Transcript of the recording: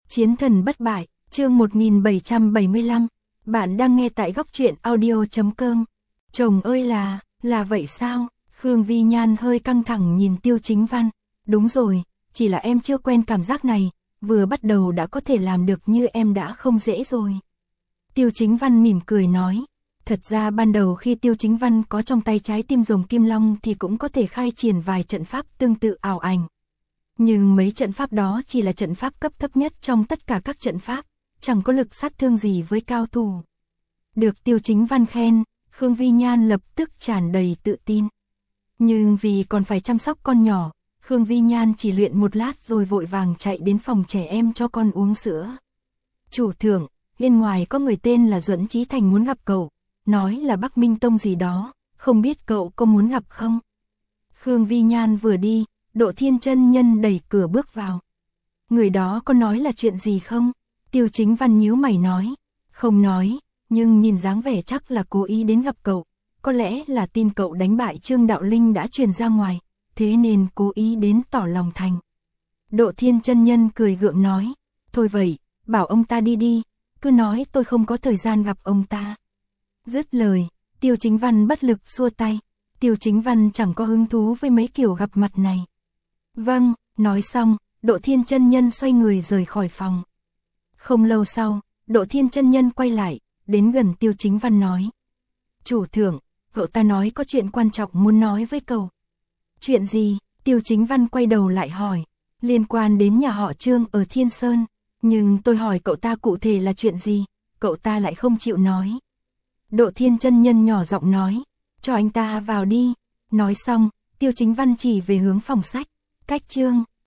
Chiến thần bất bại, chương 1775. Bạn đang nghe tại góc truyện audio.com. Chồng ơi là vậy sao? Khương Vi Nhan hơi căng thẳng nhìn Tiêu Chính Văn. Đúng rồi, chỉ là em chưa quen cảm giác này, vừa bắt đầu đã có thể làm được như em đã không dễ rồi. Tiêu Chính Văn mỉm cười nói. Thật ra ban đầu khi Tiêu Chính Văn có trong tay trái tim rồng Kim Long thì cũng có thể khai triển vài trận pháp tương tự ảo ảnh. Nhưng mấy trận pháp đó chỉ là trận pháp cấp thấp nhất trong tất cả các trận pháp, chẳng có lực sát thương gì với cao thủ. Được Tiêu Chính Văn khen, Khương Vi Nhan lập tức tràn đầy tự tin. Nhưng vì còn phải chăm sóc con nhỏ, Khương Vi Nhan chỉ luyện một lát rồi vội vàng chạy đến phòng trẻ em cho con uống sữa. Chủ thượng, bên ngoài có người tên là Duẫn Chí Thành muốn gặp cậu, nói là Bắc Minh Tông gì đó, không biết cậu có muốn gặp không? Khương Vi Nhan vừa đi, Độ Thiên chân nhân đẩy cửa bước vào. Người đó có nói là chuyện gì không? Tiêu Chính Văn nhíu mày nói. Không nói, nhưng nhìn dáng vẻ chắc là cố ý đến gặp cậu. Có lẽ là tin cậu đánh bại Trương Đạo Linh đã truyền ra ngoài, thế nên cố ý đến tỏ lòng thành. Độ Thiên chân nhân cười gượng nói. Thôi vậy, bảo ông ta đi đi, cứ nói tôi không có thời gian gặp ông ta. Dứt lời, Tiêu Chính Văn bất lực xua tay. Tiêu Chính Văn chẳng có hứng thú với mấy kiểu gặp mặt này. Vâng, nói xong, Độ Thiên chân nhân xoay người rời khỏi phòng. Không lâu sau, Độ Thiên chân nhân quay lại, đến gần Tiêu Chính Văn nói. Chủ thượng, cậu ta nói có chuyện quan trọng muốn nói với cậu. Chuyện gì? Tiêu Chính Văn quay đầu lại hỏi. Liên quan đến nhà họ Trương ở Thiên Sơn. Nhưng tôi hỏi cậu ta cụ thể là chuyện gì, cậu ta lại không chịu nói. Độ Thiên chân nhân nhỏ giọng nói. Cho anh ta vào đi. Nói xong, Tiêu Chính Văn chỉ về hướng phòng sách. Cách Trương